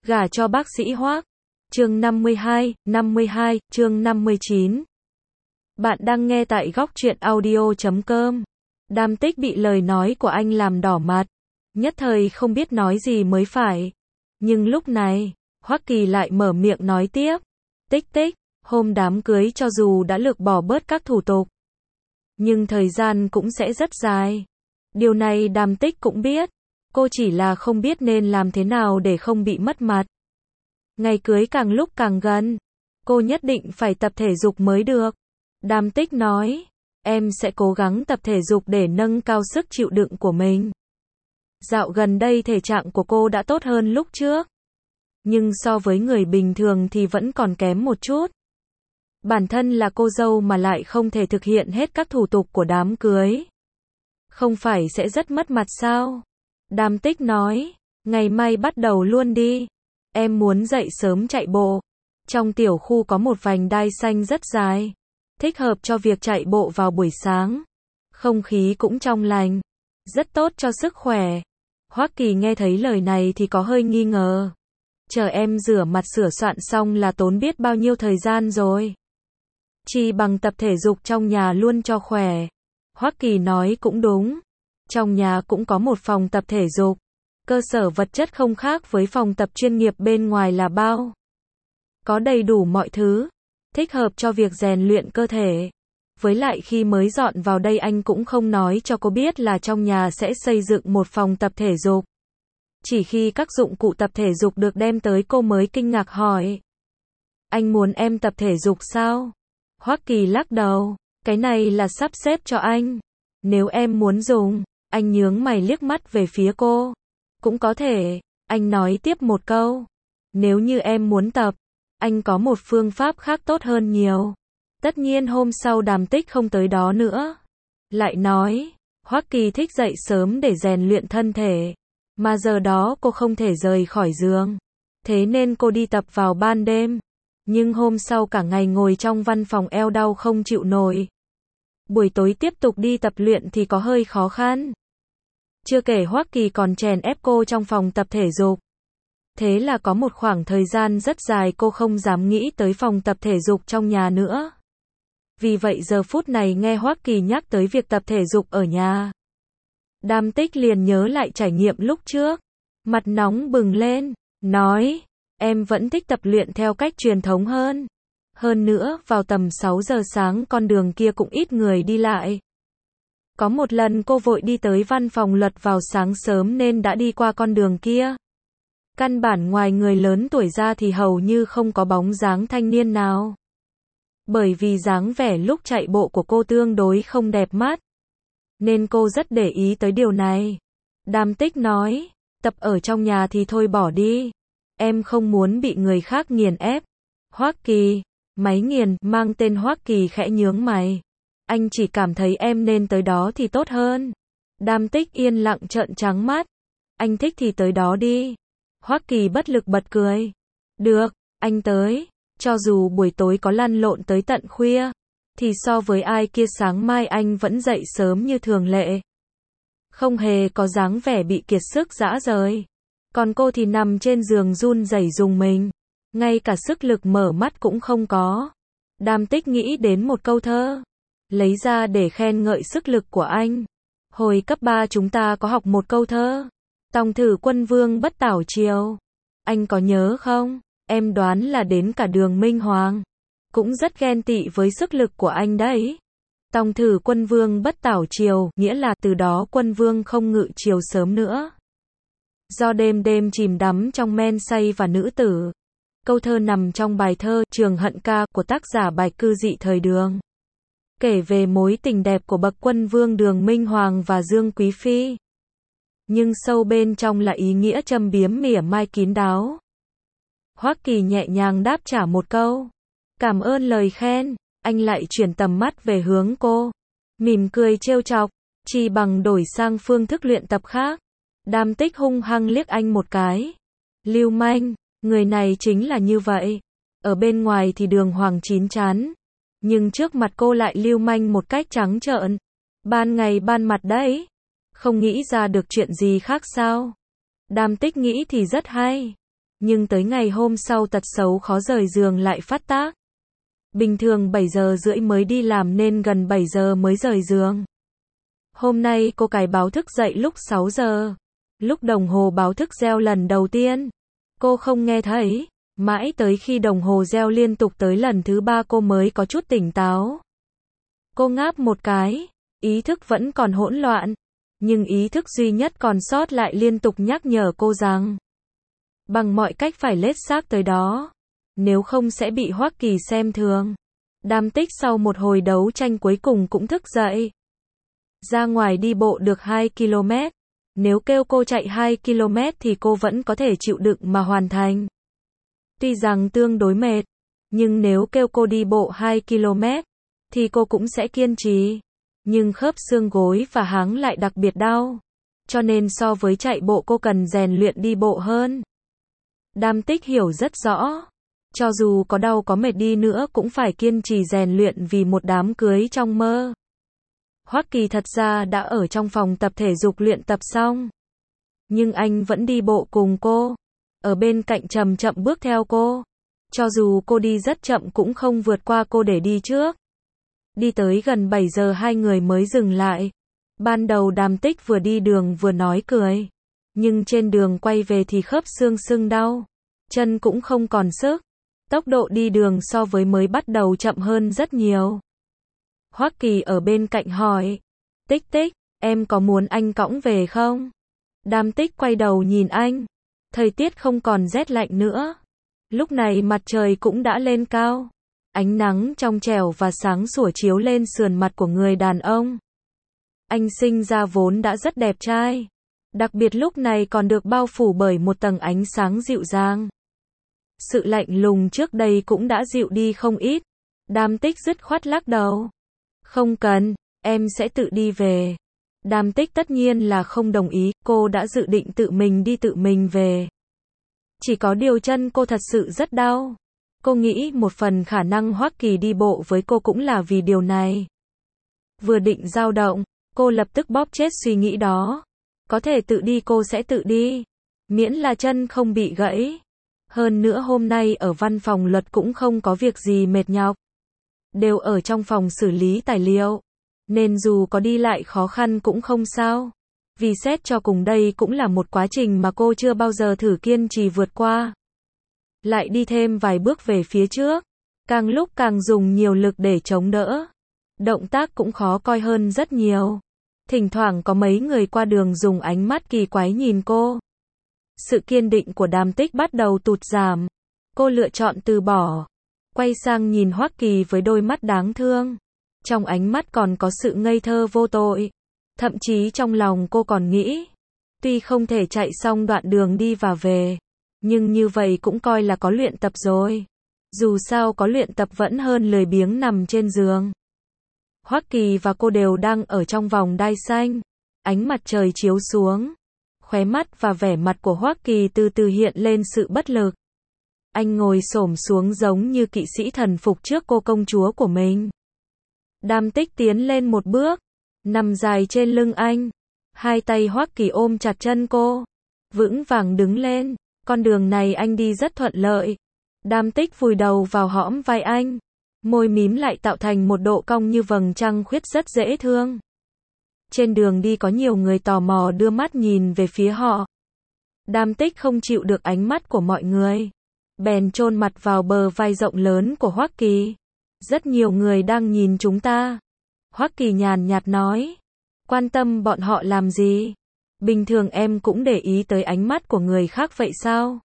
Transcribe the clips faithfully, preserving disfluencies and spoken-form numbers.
Gả cho bác sĩ Hoắc. Chương năm mươi hai, năm mươi hai, chương năm mươi chín. Bạn đang nghe tại góc truyện audio chấm com. Đam Tích bị lời nói của anh làm đỏ mặt, nhất thời không biết nói gì mới phải. Nhưng lúc này, Hoắc Kỳ lại mở miệng nói tiếp. Tích Tích, hôm đám cưới cho dù đã lược bỏ bớt các thủ tục, nhưng thời gian cũng sẽ rất dài. Điều này Đam Tích cũng biết, cô chỉ là không biết nên làm thế nào để không bị mất mặt. Ngày cưới càng lúc càng gần, cô nhất định phải tập thể dục mới được. Đam Tích nói, em sẽ cố gắng tập thể dục để nâng cao sức chịu đựng của mình. Dạo gần đây thể trạng của cô đã tốt hơn lúc trước, nhưng so với người bình thường thì vẫn còn kém một chút. Bản thân là cô dâu mà lại không thể thực hiện hết các thủ tục của đám cưới, không phải sẽ rất mất mặt sao? Đam Tích nói, ngày mai bắt đầu luôn đi. Em muốn dậy sớm chạy bộ. Trong tiểu khu có một vành đai xanh rất dài, thích hợp cho việc chạy bộ vào buổi sáng. Không khí cũng trong lành, rất tốt cho sức khỏe. Hoắc Kỳ nghe thấy lời này thì có hơi nghi ngờ. Chờ em rửa mặt sửa soạn xong là tốn biết bao nhiêu thời gian rồi. Chỉ bằng tập thể dục trong nhà luôn cho khỏe. Hoắc Kỳ nói cũng đúng. Trong nhà cũng có một phòng tập thể dục. Cơ sở vật chất không khác với phòng tập chuyên nghiệp bên ngoài là bao. Có đầy đủ mọi thứ, thích hợp cho việc rèn luyện cơ thể. Với lại khi mới dọn vào đây anh cũng không nói cho cô biết là trong nhà sẽ xây dựng một phòng tập thể dục. Chỉ khi các dụng cụ tập thể dục được đem tới cô mới kinh ngạc hỏi. Anh muốn em tập thể dục sao? Hoắc Kỳ lắc đầu, cái này là sắp xếp cho anh. Nếu em muốn dùng, anh nhướng mày liếc mắt về phía cô. Cũng có thể, anh nói tiếp một câu. Nếu như em muốn tập, anh có một phương pháp khác tốt hơn nhiều. Tất nhiên hôm sau Đàm Tích không tới đó nữa. Lại nói, Hoắc Kỳ thích dậy sớm để rèn luyện thân thể, mà giờ đó cô không thể rời khỏi giường. Thế nên cô đi tập vào ban đêm. Nhưng hôm sau cả ngày ngồi trong văn phòng eo đau không chịu nổi. Buổi tối tiếp tục đi tập luyện thì có hơi khó khăn. Chưa kể Hoắc Kỳ còn chèn ép cô trong phòng tập thể dục. Thế là có một khoảng thời gian rất dài cô không dám nghĩ tới phòng tập thể dục trong nhà nữa. Vì vậy giờ phút này nghe Hoắc Kỳ nhắc tới việc tập thể dục ở nhà, Đam Tích liền nhớ lại trải nghiệm lúc trước. Mặt nóng bừng lên, nói, em vẫn thích tập luyện theo cách truyền thống hơn. Hơn nữa, vào tầm sáu giờ sáng con đường kia cũng ít người đi lại. Có một lần cô vội đi tới văn phòng luật vào sáng sớm nên đã đi qua con đường kia. Căn bản ngoài người lớn tuổi ra thì hầu như không có bóng dáng thanh niên nào. Bởi vì dáng vẻ lúc chạy bộ của cô tương đối không đẹp mắt, nên cô rất để ý tới điều này. Đam Tích nói, tập ở trong nhà thì thôi bỏ đi. Em không muốn bị người khác nghiền ép. Hoắc Kỳ, máy nghiền, mang tên Hoắc Kỳ khẽ nhướng mày. Anh chỉ cảm thấy em nên tới đó thì tốt hơn. Đam Tích yên lặng trợn trắng mắt. Anh thích thì tới đó đi. Hoắc Kỳ bất lực bật cười. Được, anh tới. Cho dù buổi tối có lăn lộn tới tận khuya, thì so với ai kia sáng mai anh vẫn dậy sớm như thường lệ. Không hề có dáng vẻ bị kiệt sức rã rời. Còn cô thì nằm trên giường run rẩy rùng mình. Ngay cả sức lực mở mắt cũng không có. Đam Tích nghĩ đến một câu thơ, lấy ra để khen ngợi sức lực của anh. Hồi cấp ba chúng ta có học một câu thơ. Tòng thử quân vương bất tảo triều. Anh có nhớ không? Em đoán là đến cả Đường Minh Hoàng cũng rất ghen tị với sức lực của anh đấy. Tòng thử quân vương bất tảo triều, nghĩa là từ đó quân vương không ngự triều sớm nữa. Do đêm đêm chìm đắm trong men say và nữ tử. Câu thơ nằm trong bài thơ Trường Hận Ca của tác giả Bạch Cư Dị thời Đường. Kể về mối tình đẹp của bậc quân vương Đường Minh Hoàng và Dương Quý Phi. Nhưng sâu bên trong là ý nghĩa châm biếm mỉa mai kín đáo. Hoắc Kỳ nhẹ nhàng đáp trả một câu. Cảm ơn lời khen. Anh lại chuyển tầm mắt về hướng cô. Mỉm cười trêu chọc. Chỉ bằng đổi sang phương thức luyện tập khác. Đam Tích hung hăng liếc anh một cái. Lưu manh, người này chính là như vậy. Ở bên ngoài thì đường hoàng chín chắn. Nhưng trước mặt cô lại lưu manh một cách trắng trợn. Ban ngày ban mặt đấy. Không nghĩ ra được chuyện gì khác sao? Đam Tích nghĩ thì rất hay. Nhưng tới ngày hôm sau tật xấu khó rời giường lại phát tác. Bình thường bảy giờ rưỡi mới đi làm nên gần bảy giờ mới rời giường. Hôm nay cô cài báo thức dậy lúc sáu giờ. Lúc đồng hồ báo thức reo lần đầu tiên, cô không nghe thấy. Mãi tới khi đồng hồ reo liên tục tới lần thứ ba cô mới có chút tỉnh táo. Cô ngáp một cái, ý thức vẫn còn hỗn loạn. Nhưng ý thức duy nhất còn sót lại liên tục nhắc nhở cô rằng bằng mọi cách phải lết xác tới đó. Nếu không sẽ bị Hoắc Kỳ xem thường. Đam Tích sau một hồi đấu tranh cuối cùng cũng thức dậy. Ra ngoài đi bộ được hai ki lô mét. Nếu kêu cô chạy hai ki lô mét thì cô vẫn có thể chịu đựng mà hoàn thành. Tuy rằng tương đối mệt, nhưng nếu kêu cô đi bộ hai ki lô mét, thì cô cũng sẽ kiên trì. Nhưng khớp xương gối và háng lại đặc biệt đau. Cho nên so với chạy bộ cô cần rèn luyện đi bộ hơn. Đam Tích hiểu rất rõ. Cho dù có đau có mệt đi nữa cũng phải kiên trì rèn luyện vì một đám cưới trong mơ. Hoắc Kỳ thật ra đã ở trong phòng tập thể dục luyện tập xong. Nhưng anh vẫn đi bộ cùng cô. Ở bên cạnh chậm chậm bước theo cô. Cho dù cô đi rất chậm cũng không vượt qua cô để đi trước. Đi tới gần bảy giờ hai người mới dừng lại. Ban đầu Đam Tích vừa đi đường vừa nói cười. Nhưng trên đường quay về thì khớp xương sưng đau. Chân cũng không còn sức. Tốc độ đi đường so với mới bắt đầu chậm hơn rất nhiều. Hoắc Kỳ ở bên cạnh hỏi. Tích Tích, em có muốn anh cõng về không? Đam Tích quay đầu nhìn anh. Thời tiết không còn rét lạnh nữa. Lúc này mặt trời cũng đã lên cao. Ánh nắng trong trẻo và sáng sủa chiếu lên sườn mặt của người đàn ông. Anh sinh ra vốn đã rất đẹp trai. Đặc biệt lúc này còn được bao phủ bởi một tầng ánh sáng dịu dàng. Sự lạnh lùng trước đây cũng đã dịu đi không ít. Đam Tích dứt khoát lắc đầu. Không cần, em sẽ tự đi về. Đam Tích tất nhiên là không đồng ý, cô đã dự định tự mình đi tự mình về. Chỉ có điều chân cô thật sự rất đau. Cô nghĩ một phần khả năng Hoắc Kỳ đi bộ với cô cũng là vì điều này. Vừa định dao động, cô lập tức bóp chết suy nghĩ đó. Có thể tự đi cô sẽ tự đi. Miễn là chân không bị gãy. Hơn nữa hôm nay ở văn phòng luật cũng không có việc gì mệt nhọc. Đều ở trong phòng xử lý tài liệu. Nên dù có đi lại khó khăn cũng không sao. Vì xét cho cùng đây cũng là một quá trình mà cô chưa bao giờ thử kiên trì vượt qua. Lại đi thêm vài bước về phía trước. Càng lúc càng dùng nhiều lực để chống đỡ. Động tác cũng khó coi hơn rất nhiều. Thỉnh thoảng có mấy người qua đường dùng ánh mắt kỳ quái nhìn cô. Sự kiên định của Đam Tích bắt đầu tụt giảm. Cô lựa chọn từ bỏ. Quay sang nhìn Hoắc Kỳ với đôi mắt đáng thương. Trong ánh mắt còn có sự ngây thơ vô tội. Thậm chí trong lòng cô còn nghĩ. Tuy không thể chạy xong đoạn đường đi và về. Nhưng như vậy cũng coi là có luyện tập rồi. Dù sao có luyện tập vẫn hơn lười biếng nằm trên giường. Hoắc Kỳ và cô đều đang ở trong vòng đai xanh. Ánh mặt trời chiếu xuống. Khóe mắt và vẻ mặt của Hoắc Kỳ từ từ hiện lên sự bất lực. Anh ngồi xổm xuống giống như kỵ sĩ thần phục trước cô công chúa của mình. Đam Tích tiến lên một bước. Nằm dài trên lưng anh. Hai tay Hoắc Kỳ ôm chặt chân cô. Vững vàng đứng lên. Con đường này anh đi rất thuận lợi. Đam Tích vùi đầu vào hõm vai anh. Môi mím lại tạo thành một độ cong như vầng trăng khuyết rất dễ thương. Trên đường đi có nhiều người tò mò đưa mắt nhìn về phía họ. Đam Tích không chịu được ánh mắt của mọi người. Bèn chôn mặt vào bờ vai rộng lớn của Hoắc Kỳ. Rất nhiều người đang nhìn chúng ta. Hoắc Kỳ nhàn nhạt nói. Quan tâm bọn họ làm gì? Bình thường em cũng để ý tới ánh mắt của người khác vậy sao?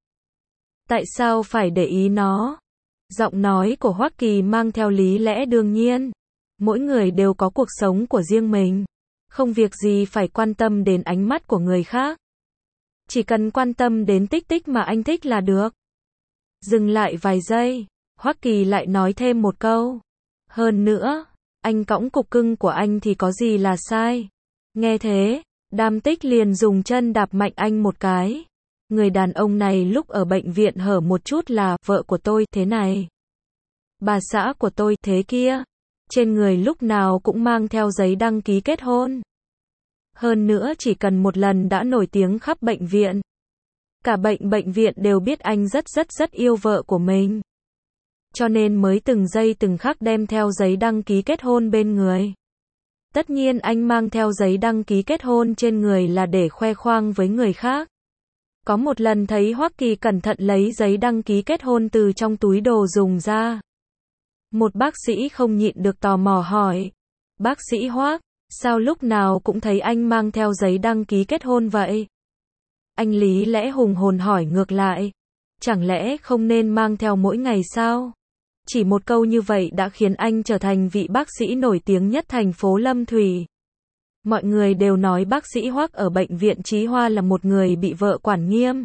Tại sao phải để ý nó? Giọng nói của Hoắc Kỳ mang theo lý lẽ đương nhiên. Mỗi người đều có cuộc sống của riêng mình. Không việc gì phải quan tâm đến ánh mắt của người khác. Chỉ cần quan tâm đến Tích Tích mà anh thích là được. Dừng lại vài giây, Hoắc Kỳ lại nói thêm một câu. Hơn nữa, anh cõng cục cưng của anh thì có gì là sai. Nghe thế, Đam Tích liền dùng chân đạp mạnh anh một cái. Người đàn ông này lúc ở bệnh viện hở một chút là vợ của tôi thế này. Bà xã của tôi thế kia. Trên người lúc nào cũng mang theo giấy đăng ký kết hôn. Hơn nữa chỉ cần một lần đã nổi tiếng khắp bệnh viện. Cả bệnh bệnh viện đều biết anh rất rất rất yêu vợ của mình. Cho nên mới từng giây từng khắc đem theo giấy đăng ký kết hôn bên người. Tất nhiên anh mang theo giấy đăng ký kết hôn trên người là để khoe khoang với người khác. Có một lần thấy Hoắc Kỳ cẩn thận lấy giấy đăng ký kết hôn từ trong túi đồ dùng ra. Một bác sĩ không nhịn được tò mò hỏi. Bác sĩ Hoắc, sao lúc nào cũng thấy anh mang theo giấy đăng ký kết hôn vậy? Anh lý lẽ hùng hồn hỏi ngược lại. Chẳng lẽ không nên mang theo mỗi ngày sao? Chỉ một câu như vậy đã khiến anh trở thành vị bác sĩ nổi tiếng nhất thành phố Lâm Thủy. Mọi người đều nói bác sĩ Hoắc ở bệnh viện Chí Hoa là một người bị vợ quản nghiêm.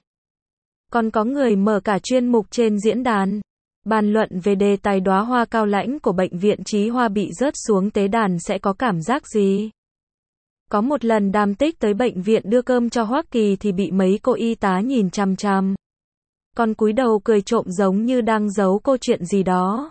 Còn có người mở cả chuyên mục trên diễn đàn, bàn luận về đề tài đóa hoa cao lãnh của bệnh viện Chí Hoa bị rớt xuống tế đàn sẽ có cảm giác gì. Có một lần Đàm Tích tới bệnh viện đưa cơm cho Hoắc Kỳ thì bị mấy cô y tá nhìn chằm chằm. Còn cúi đầu cười trộm giống như đang giấu cô chuyện gì đó.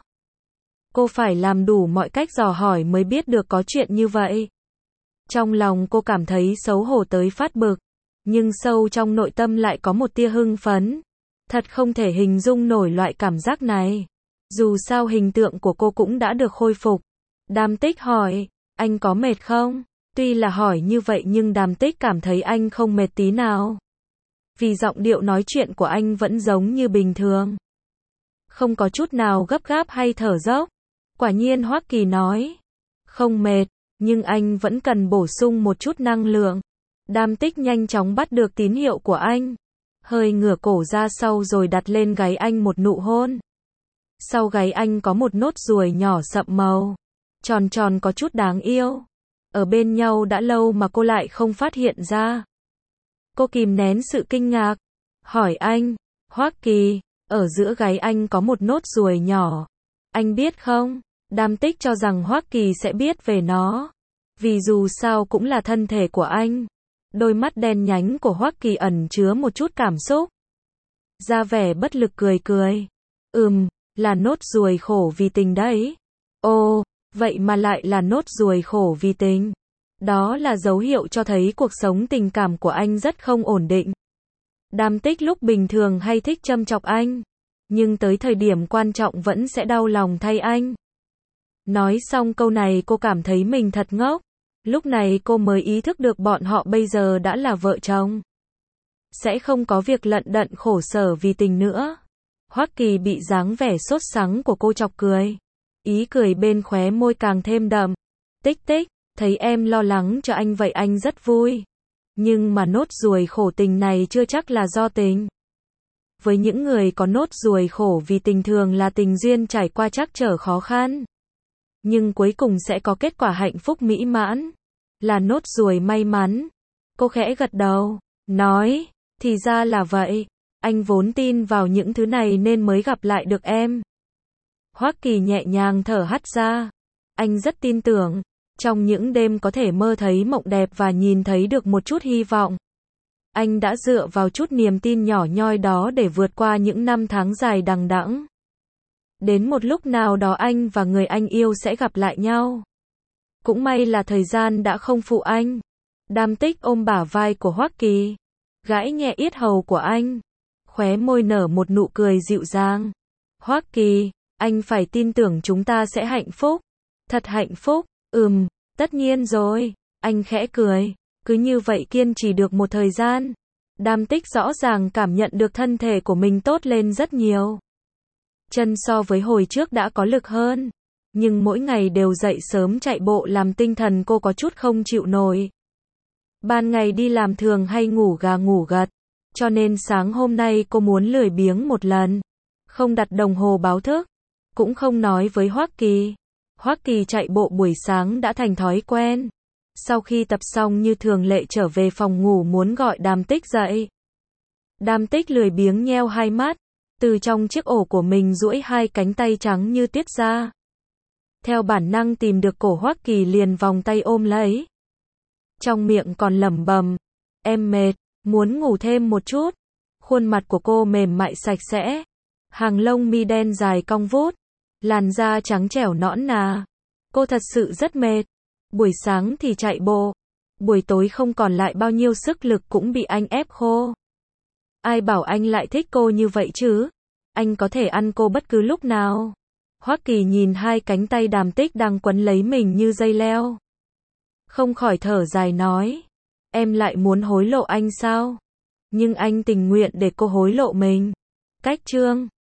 Cô phải làm đủ mọi cách dò hỏi mới biết được có chuyện như vậy. Trong lòng cô cảm thấy xấu hổ tới phát bực, nhưng sâu trong nội tâm lại có một tia hưng phấn. Thật không thể hình dung nổi loại cảm giác này. Dù sao hình tượng của cô cũng đã được khôi phục. Đàm Tích hỏi, anh có mệt không? Tuy là hỏi như vậy nhưng Đàm Tích cảm thấy anh không mệt tí nào. Vì giọng điệu nói chuyện của anh vẫn giống như bình thường. Không có chút nào gấp gáp hay thở dốc. Quả nhiên Hoắc Kỳ nói, không mệt, nhưng anh vẫn cần bổ sung một chút năng lượng. Đàm Tích nhanh chóng bắt được tín hiệu của anh. Hơi ngửa cổ ra sau rồi đặt lên gáy anh một nụ hôn. Sau gáy anh có một nốt ruồi nhỏ sậm màu. Tròn tròn có chút đáng yêu. Ở bên nhau đã lâu mà cô lại không phát hiện ra. Cô kìm nén sự kinh ngạc. Hỏi anh, Hoắc Kỳ, ở giữa gáy anh có một nốt ruồi nhỏ. Anh biết không? Đàm Tích cho rằng Hoắc Kỳ sẽ biết về nó. Vì dù sao cũng là thân thể của anh. Đôi mắt đen nhánh của Hoắc Kỳ ẩn chứa một chút cảm xúc. Ra vẻ bất lực cười cười. Ừm, là nốt ruồi khổ vì tình đấy. Ồ, vậy mà lại là nốt ruồi khổ vì tình. Đó là dấu hiệu cho thấy cuộc sống tình cảm của anh rất không ổn định. Đàm Tích lúc bình thường hay thích châm chọc anh. Nhưng tới thời điểm quan trọng vẫn sẽ đau lòng thay anh. Nói xong câu này cô cảm thấy mình thật ngốc. Lúc này cô mới ý thức được bọn họ bây giờ đã là vợ chồng. Sẽ không có việc lận đận khổ sở vì tình nữa. Hoắc Kỳ bị dáng vẻ sốt sắng của cô chọc cười. Ý cười bên khóe môi càng thêm đậm. Tích tích, thấy em lo lắng cho anh vậy anh rất vui. Nhưng mà nốt ruồi khổ tình này chưa chắc là do tình. Với những người có nốt ruồi khổ vì tình thường là tình duyên trải qua trắc trở khó khăn. Nhưng cuối cùng sẽ có kết quả hạnh phúc mỹ mãn. Là nốt ruồi may mắn. Cô khẽ gật đầu, nói, thì ra là vậy. Anh vốn tin vào những thứ này nên mới gặp lại được em. Hoắc Kỳ nhẹ nhàng thở hắt ra. Anh rất tin tưởng. Trong những đêm có thể mơ thấy mộng đẹp và nhìn thấy được một chút hy vọng. Anh đã dựa vào chút niềm tin nhỏ nhoi đó để vượt qua những năm tháng dài đằng đẵng. Đến một lúc nào đó anh và người anh yêu sẽ gặp lại nhau. Cũng may là thời gian đã không phụ anh. Đàm Tích ôm bả vai của Hoắc Kỳ, gãi nhẹ yết hầu của anh, khóe môi nở một nụ cười dịu dàng. Hoắc Kỳ, anh phải tin tưởng chúng ta sẽ hạnh phúc. Thật hạnh phúc, ừm, tất nhiên rồi. Anh khẽ cười, cứ như vậy kiên trì được một thời gian. Đàm Tích rõ ràng cảm nhận được thân thể của mình tốt lên rất nhiều. Chân so với hồi trước đã có lực hơn. Nhưng mỗi ngày đều dậy sớm chạy bộ làm tinh thần cô có chút không chịu nổi. Ban ngày đi làm thường hay ngủ gà ngủ gật. Cho nên sáng hôm nay cô muốn lười biếng một lần. Không đặt đồng hồ báo thức. Cũng không nói với Hoắc Kỳ. Hoắc Kỳ chạy bộ buổi sáng đã thành thói quen. Sau khi tập xong như thường lệ trở về phòng ngủ muốn gọi Đàm Tích dậy. Đàm Tích lười biếng nheo hai mắt. Từ trong chiếc ổ của mình duỗi hai cánh tay trắng như tuyết ra. Theo bản năng tìm được cổ Hoắc Kỳ liền vòng tay ôm lấy. Trong miệng còn lẩm bẩm, em mệt, muốn ngủ thêm một chút. Khuôn mặt của cô mềm mại sạch sẽ. Hàng lông mi đen dài cong vút. Làn da trắng trẻo nõn nà. Cô thật sự rất mệt. Buổi sáng thì chạy bộ. Buổi tối không còn lại bao nhiêu sức lực cũng bị anh ép khô. Ai bảo anh lại thích cô như vậy chứ? Anh có thể ăn cô bất cứ lúc nào. Hoắc Kỳ nhìn hai cánh tay Đàm Tích đang quấn lấy mình như dây leo. Không khỏi thở dài nói. Em lại muốn hối lộ anh sao? Nhưng anh tình nguyện để cô hối lộ mình. Cách chương